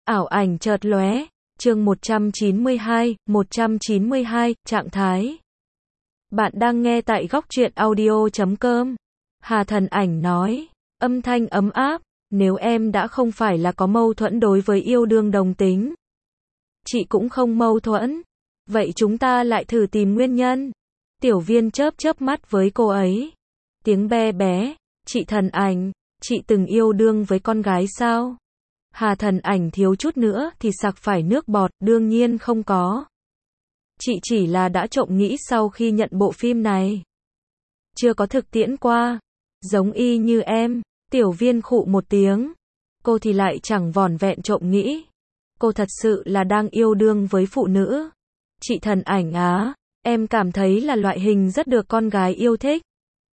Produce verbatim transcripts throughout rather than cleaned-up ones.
Ảo ảnh chợt lóe, chương một trăm chín mươi hai, một trăm chín mươi hai, trạng thái. Bạn đang nghe tại góc truyện audio chấm com. Hà Thần Ảnh nói, âm thanh ấm áp, nếu em đã không phải là có mâu thuẫn đối với yêu đương đồng tính. Chị cũng không mâu thuẫn. Vậy chúng ta lại thử tìm nguyên nhân. Tiểu Viên chớp chớp mắt với cô ấy. Tiếng be bé, chị Thần Ảnh, chị từng yêu đương với con gái sao? Hà Thần Ảnh thiếu chút nữa thì sặc phải nước bọt, đương nhiên không có. Chị chỉ là đã trộm nghĩ sau khi nhận bộ phim này. Chưa có thực tiễn qua. Giống y như em, Tiểu Viên khụ một tiếng. Cô thì lại chẳng vỏn vẹn trộm nghĩ. Cô thật sự là đang yêu đương với phụ nữ. Chị Thần Ảnh á, em cảm thấy là loại hình rất được con gái yêu thích.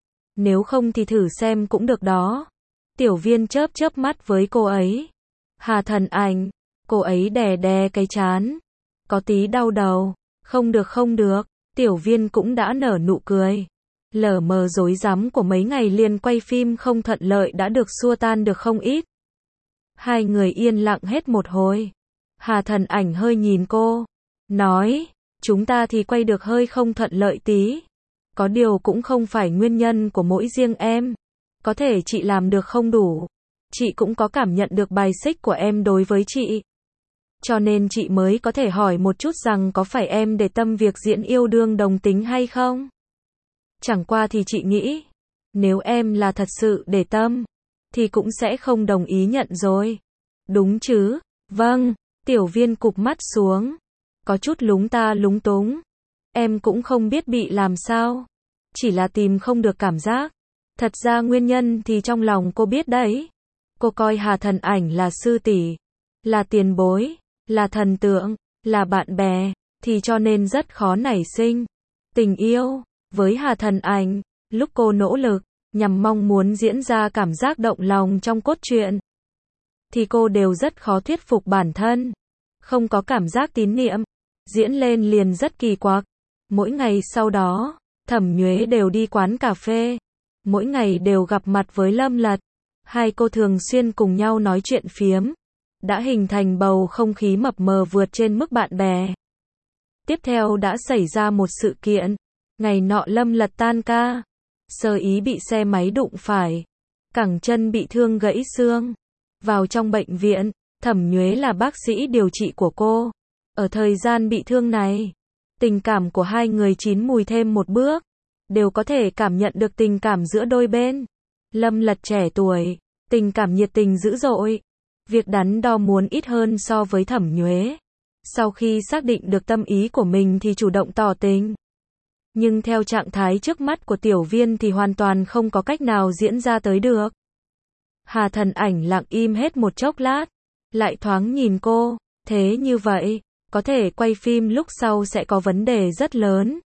Nếu không thì thử xem cũng được đó. Tiểu Viên chớp chớp mắt với cô ấy. Hà Thần Ảnh, cô ấy đè đè cái trán. Có tí đau đầu. Không được không được, Tiểu Viên cũng đã nở nụ cười. Lờ mờ rối rắm của mấy ngày liền quay phim không thuận lợi đã được xua tan được không ít. Hai người yên lặng hết một hồi. Hà Thần Ảnh hơi nhìn cô. Nói, chúng ta thì quay được hơi không thuận lợi tí. Có điều cũng không phải nguyên nhân của mỗi riêng em. Có thể chị làm được không đủ. Chị cũng có cảm nhận được bài xích của em đối với chị. Cho nên chị mới có thể hỏi một chút rằng có phải em để tâm việc diễn yêu đương đồng tính hay không? Chẳng qua thì chị nghĩ, nếu em là thật sự để tâm, thì cũng sẽ không đồng ý nhận rồi. Đúng chứ? Vâng, Tiểu Viên cụp mắt xuống. Có chút lúng ta lúng túng. Em cũng không biết bị làm sao. Chỉ là tìm không được cảm giác. Thật ra nguyên nhân thì trong lòng cô biết đấy. Cô coi Hà Thần Ảnh là sư tỷ, là tiền bối, là thần tượng, là bạn bè, thì cho nên rất khó nảy sinh tình yêu với Hà Thần Ảnh. Lúc cô nỗ lực nhằm mong muốn diễn ra cảm giác động lòng trong cốt truyện, thì cô đều rất khó thuyết phục bản thân. Không có cảm giác tín niệm, diễn lên liền rất kỳ quặc. Mỗi ngày sau đó, Thẩm Nhuế đều đi quán cà phê, mỗi ngày đều gặp mặt với Lâm Lật. Hai cô thường xuyên cùng nhau nói chuyện phiếm, đã hình thành bầu không khí mập mờ vượt trên mức bạn bè. Tiếp theo đã xảy ra một sự kiện. Ngày nọ Lâm Lật tan ca, sơ ý bị xe máy đụng phải, cẳng chân bị thương gãy xương. Vào trong bệnh viện, Thẩm Nhuế là bác sĩ điều trị của cô. Ở thời gian bị thương này, tình cảm của hai người chín mùi thêm một bước, đều có thể cảm nhận được tình cảm giữa đôi bên. Lâm Lật trẻ tuổi, tình cảm nhiệt tình dữ dội. Việc đắn đo muốn ít hơn so với Thẩm Nhuế. Sau khi xác định được tâm ý của mình thì chủ động tỏ tình. Nhưng theo trạng thái trước mắt của Tiểu Viên thì hoàn toàn không có cách nào diễn ra tới được. Hà Thần Ảnh lặng im hết một chốc lát, lại thoáng nhìn cô. Thế như vậy, có thể quay phim lúc sau sẽ có vấn đề rất lớn.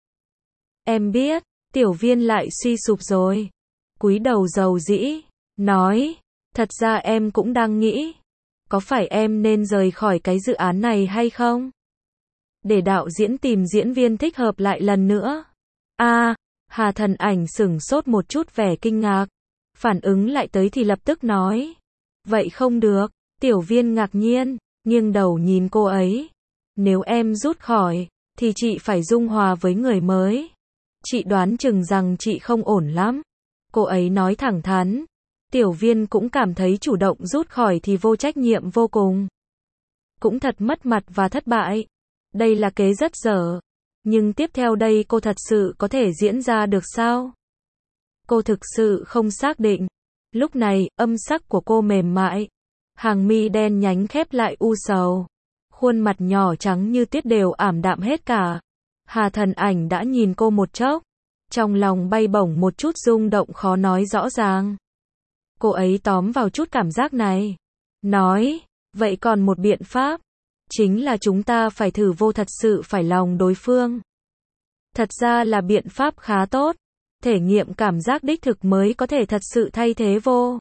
Em biết, Tiểu Viên lại suy sụp rồi. Cúi đầu dầu dĩ, nói, thật ra em cũng đang nghĩ, có phải em nên rời khỏi cái dự án này hay không? Để đạo diễn tìm diễn viên thích hợp lại lần nữa. A, à, Hà Thần Ảnh sửng sốt một chút vẻ kinh ngạc. Phản ứng lại tới thì lập tức nói. Vậy không được. Tiểu Viên ngạc nhiên, nghiêng đầu nhìn cô ấy. Nếu em rút khỏi, thì chị phải dung hòa với người mới. Chị đoán chừng rằng chị không ổn lắm. Cô ấy nói thẳng thắn. Tiểu Viên cũng cảm thấy chủ động rút khỏi thì vô trách nhiệm vô cùng. Cũng thật mất mặt và thất bại. Đây là kế rất dở. Nhưng tiếp theo đây cô thật sự có thể diễn ra được sao? Cô thực sự không xác định. Lúc này, âm sắc của cô mềm mại. Hàng mi đen nhánh khép lại u sầu. Khuôn mặt nhỏ trắng như tuyết đều ảm đạm hết cả. Hà Thần Ảnh đã nhìn cô một chốc. Trong lòng bay bổng một chút rung động khó nói rõ ràng. Cô ấy tóm vào chút cảm giác này. Nói, vậy còn một biện pháp. Chính là chúng ta phải thử vô thật sự phải lòng đối phương. Thật ra là biện pháp khá tốt. Thể nghiệm cảm giác đích thực mới có thể thật sự thay thế vô.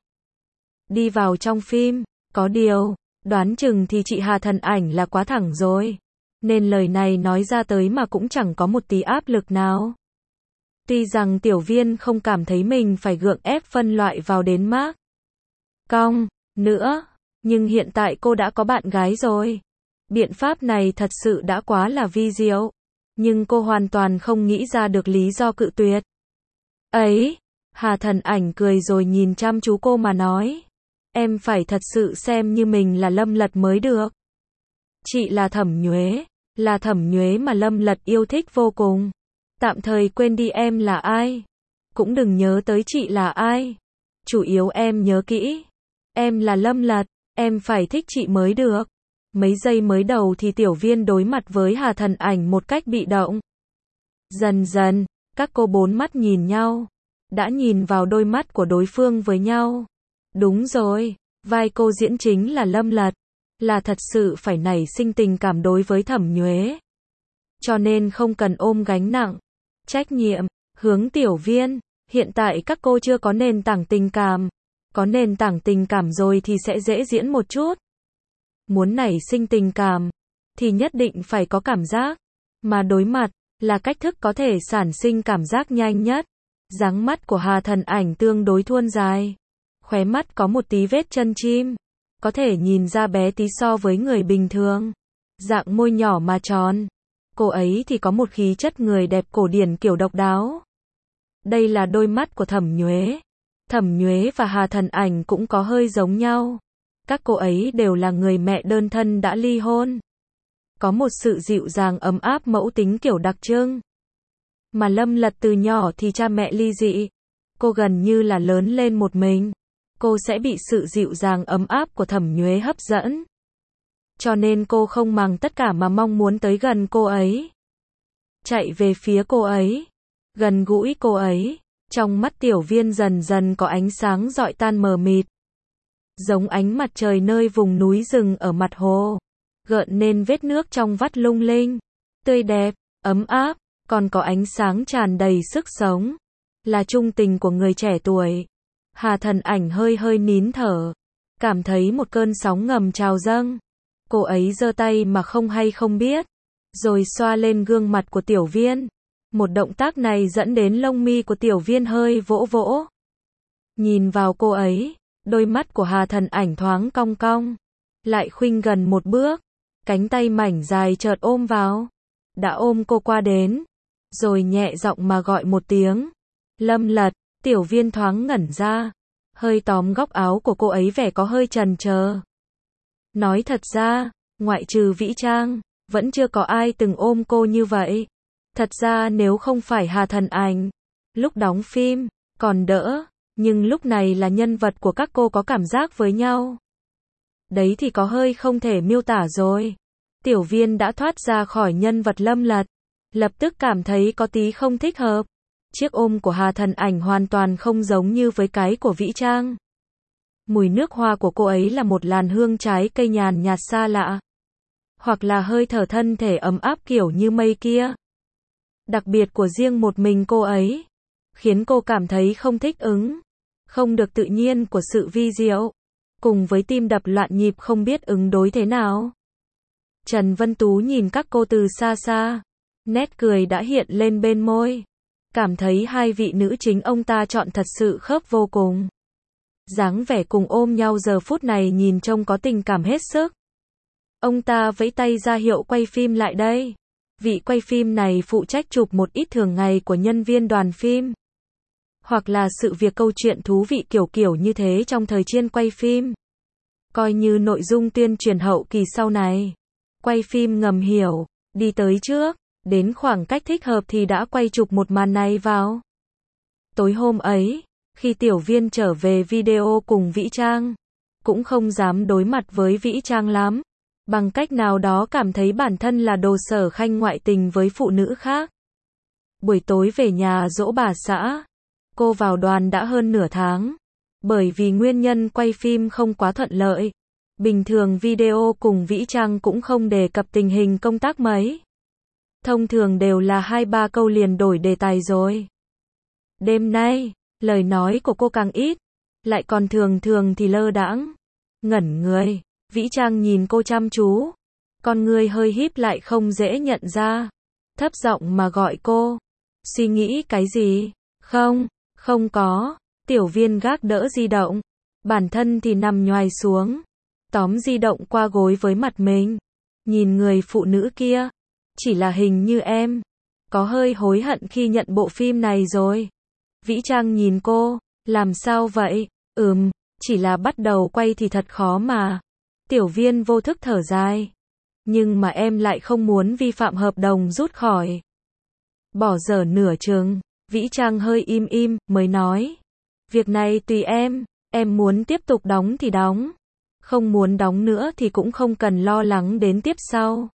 Đi vào trong phim, có điều, đoán chừng thì chị Hà Thần Ảnh là quá thẳng rồi. Nên lời này nói ra tới mà cũng chẳng có một tí áp lực nào. Tuy rằng Tiểu Viên không cảm thấy mình phải gượng ép phân loại vào đến Mark Cong nữa, Nhưng hiện tại cô đã có bạn gái rồi. Biện pháp này thật sự đã quá là vi diệu. Nhưng cô hoàn toàn không nghĩ ra được lý do cự tuyệt. Ấy, Hà Thần Ảnh cười rồi nhìn chăm chú cô mà nói. Em phải thật sự xem như mình là Lâm Lật mới được. Chị là Thẩm Nhuế, là Thẩm Nhuế mà Lâm Lật yêu thích vô cùng. Tạm thời quên đi em là ai. Cũng đừng nhớ tới chị là ai. Chủ yếu em nhớ kỹ. Em là Lâm Lật, em phải thích chị mới được. Mấy giây mới đầu thì Tiểu Viên đối mặt với Hà Thần Ảnh một cách bị động. Dần dần, các cô bốn mắt nhìn nhau. Đã nhìn vào đôi mắt của đối phương với nhau. Đúng rồi, vai cô diễn chính là Lâm Lật. Là thật sự phải nảy sinh tình cảm đối với Thẩm Nhuế. Cho nên không cần ôm gánh nặng, trách nhiệm, hướng Tiểu Viên. Hiện tại các cô chưa có nền tảng tình cảm. Có nền tảng tình cảm rồi thì sẽ dễ diễn một chút. Muốn nảy sinh tình cảm, thì nhất định phải có cảm giác. Mà đối mặt, là cách thức có thể sản sinh cảm giác nhanh nhất. Dáng mắt của Hà Thần Ảnh tương đối thuôn dài. Khóe mắt có một tí vết chân chim. Có thể nhìn ra bé tí so với người bình thường. Dạng môi nhỏ mà tròn. Cô ấy thì có một khí chất người đẹp cổ điển kiểu độc đáo. Đây là đôi mắt của Thẩm Nhuế. Thẩm Nhuế và Hà Thần Ảnh cũng có hơi giống nhau. Các cô ấy đều là người mẹ đơn thân đã ly hôn. Có một sự dịu dàng ấm áp mẫu tính kiểu đặc trưng. Mà Lâm Lật từ nhỏ thì cha mẹ ly dị. Cô gần như là lớn lên một mình. Cô sẽ bị sự dịu dàng ấm áp của Thẩm Nhuế hấp dẫn. Cho nên cô không màng tất cả mà mong muốn tới gần cô ấy. Chạy về phía cô ấy. Gần gũi cô ấy. Trong mắt Tiểu Viên dần dần có ánh sáng rọi tan mờ mịt. Giống ánh mặt trời nơi vùng núi rừng ở mặt hồ. Gợn nên vết nước trong vắt lung linh. Tươi đẹp, ấm áp, còn có ánh sáng tràn đầy sức sống. Là chung tình của người trẻ tuổi. Hà Thần Ảnh hơi hơi nín thở. Cảm thấy một cơn sóng ngầm trào dâng. Cô ấy giơ tay mà không hay không biết. Rồi xoa lên gương mặt của Tiểu Viên. Một động tác này dẫn đến lông mi của Tiểu Viên hơi vỗ vỗ. Nhìn vào cô ấy, đôi mắt của Hà Thần Ảnh thoáng cong cong. Lại khuynh gần một bước. Cánh tay mảnh dài chợt ôm vào. Đã ôm cô qua đến. Rồi nhẹ giọng mà gọi một tiếng. Lâm Lật. Tiểu Viên thoáng ngẩn ra. Hơi tóm góc áo của cô ấy vẻ có hơi chần chờ. Nói thật ra, ngoại trừ Vĩ Trang, vẫn chưa có ai từng ôm cô như vậy. Thật ra nếu không phải Hà Thần Ảnh, lúc đóng phim, còn đỡ, nhưng lúc này là nhân vật của các cô có cảm giác với nhau. Đấy thì có hơi không thể miêu tả rồi. Tiểu Viên đã thoát ra khỏi nhân vật Lâm Lật, lập tức cảm thấy có tí không thích hợp. Chiếc ôm của Hà Thần Ảnh hoàn toàn không giống như với cái của Vĩ Trang. Mùi nước hoa của cô ấy là một làn hương trái cây nhàn nhạt xa lạ. Hoặc là hơi thở thân thể ấm áp kiểu như mây kia. Đặc biệt của riêng một mình cô ấy. Khiến cô cảm thấy không thích ứng. Không được tự nhiên của sự vi diệu. Cùng với tim đập loạn nhịp không biết ứng đối thế nào. Trần Vân Tú nhìn các cô từ xa xa. Nét cười đã hiện lên bên môi. Cảm thấy hai vị nữ chính ông ta chọn thật sự khớp vô cùng. Dáng vẻ cùng ôm nhau giờ phút này nhìn trông có tình cảm hết sức. Ông ta vẫy tay ra hiệu quay phim lại đây. Vị quay phim này phụ trách chụp một ít thường ngày của nhân viên đoàn phim. Hoặc là sự việc câu chuyện thú vị kiểu kiểu như thế trong thời gian quay phim. Coi như nội dung tuyên truyền hậu kỳ sau này. Quay phim ngầm hiểu, đi tới trước, đến khoảng cách thích hợp thì đã quay chụp một màn này vào. Tối hôm ấy, khi Tiểu Viên trở về video cùng Vĩ Trang, cũng không dám đối mặt với Vĩ Trang lắm. Bằng cách nào đó cảm thấy bản thân là đồ Sở Khanh ngoại tình với phụ nữ khác. Buổi tối về nhà dỗ bà xã, cô vào đoàn đã hơn nửa tháng. Bởi vì nguyên nhân quay phim không quá thuận lợi. Bình thường video cùng Vĩ Trang cũng không đề cập tình hình công tác mấy. Thông thường đều là hai ba câu liền đổi đề tài rồi. Đêm nay, lời nói của cô càng ít, lại còn thường thường thì lơ đãng, ngẩn người. Vĩ Trang nhìn cô chăm chú, con người hơi híp lại không dễ nhận ra, thấp giọng mà gọi cô. Suy nghĩ cái gì? Không, không có. Tiểu Viên gác đỡ di động, bản thân thì nằm nhoài xuống. tóm di động qua gối với mặt mình. Nhìn người phụ nữ kia. Chỉ là hình như em. Có hơi hối hận khi nhận bộ phim này rồi. Vĩ Trang nhìn cô. Làm sao vậy? Ừm, chỉ là bắt đầu quay thì thật khó mà. Tiểu Viên vô thức thở dài. Nhưng mà em lại không muốn vi phạm hợp đồng rút khỏi. Bỏ dở nửa chừng. Vĩ Trang hơi im im, mới nói. Việc này tùy em. Em muốn tiếp tục đóng thì đóng. Không muốn đóng nữa thì cũng không cần lo lắng đến tiếp sau.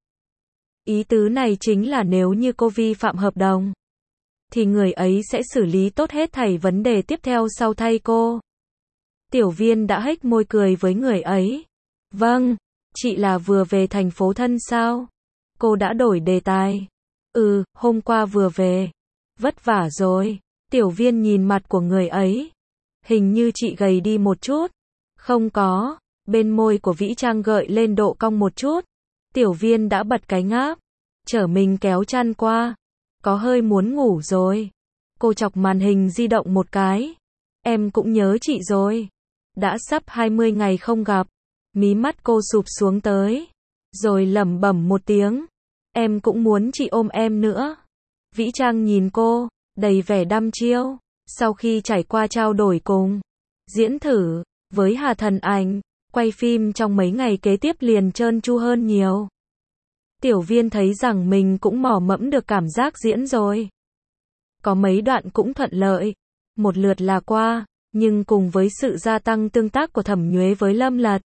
Ý tứ này chính là nếu như cô vi phạm hợp đồng, thì người ấy sẽ xử lý tốt hết thảy vấn đề tiếp theo sau thay cô. Tiểu Viên đã hếch môi cười với người ấy. Vâng, chị là vừa về thành phố thân sao? Cô đã đổi đề tài. Ừ, hôm qua vừa về. Vất vả rồi. Tiểu Viên nhìn mặt của người ấy. Hình như chị gầy đi một chút. Không có. Bên môi của Vĩ Trang gợi lên độ cong một chút. Tiểu Viên đã bật cái ngáp. Chở mình kéo chăn qua. Có hơi muốn ngủ rồi. Cô chọc màn hình di động một cái. Em cũng nhớ chị rồi. Đã sắp hai mươi ngày không gặp. Mí mắt cô sụp xuống tới. Rồi lẩm bẩm một tiếng. Em cũng muốn chị ôm em nữa. Vĩ Trang nhìn cô, đầy vẻ đăm chiêu. Sau khi trải qua trao đổi cùng diễn thử với Hà Thần Ảnh, quay phim trong mấy ngày kế tiếp liền trơn tru hơn nhiều. Tiểu Viên thấy rằng mình cũng mò mẫm được cảm giác diễn rồi. Có mấy đoạn cũng thuận lợi. Một lượt là qua, nhưng cùng với sự gia tăng tương tác của Thẩm Nhuế với Lâm Lật,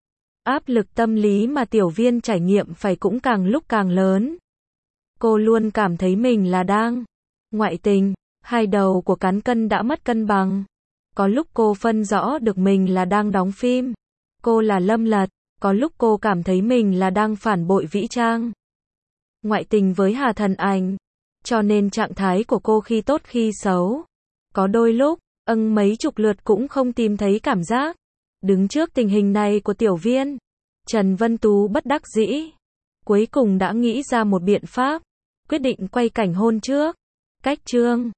áp lực tâm lý mà Tiểu Viên trải nghiệm phải cũng càng lúc càng lớn. Cô luôn cảm thấy mình là đang ngoại tình, hai đầu của cán cân đã mất cân bằng. Có lúc cô phân rõ được mình là đang đóng phim. Cô là Lâm Lật, có lúc cô cảm thấy mình là đang phản bội Vĩ Trang. Ngoại tình với Hà Thần Ảnh. Cho nên trạng thái của cô khi tốt khi xấu. Có đôi lúc, âng mấy chục lượt cũng không tìm thấy cảm giác. Đứng trước tình hình này của Tiểu Viên, Trần Vân Tú bất đắc dĩ. Cuối cùng đã nghĩ ra một biện pháp. Quyết định quay cảnh hôn trước. Cách chương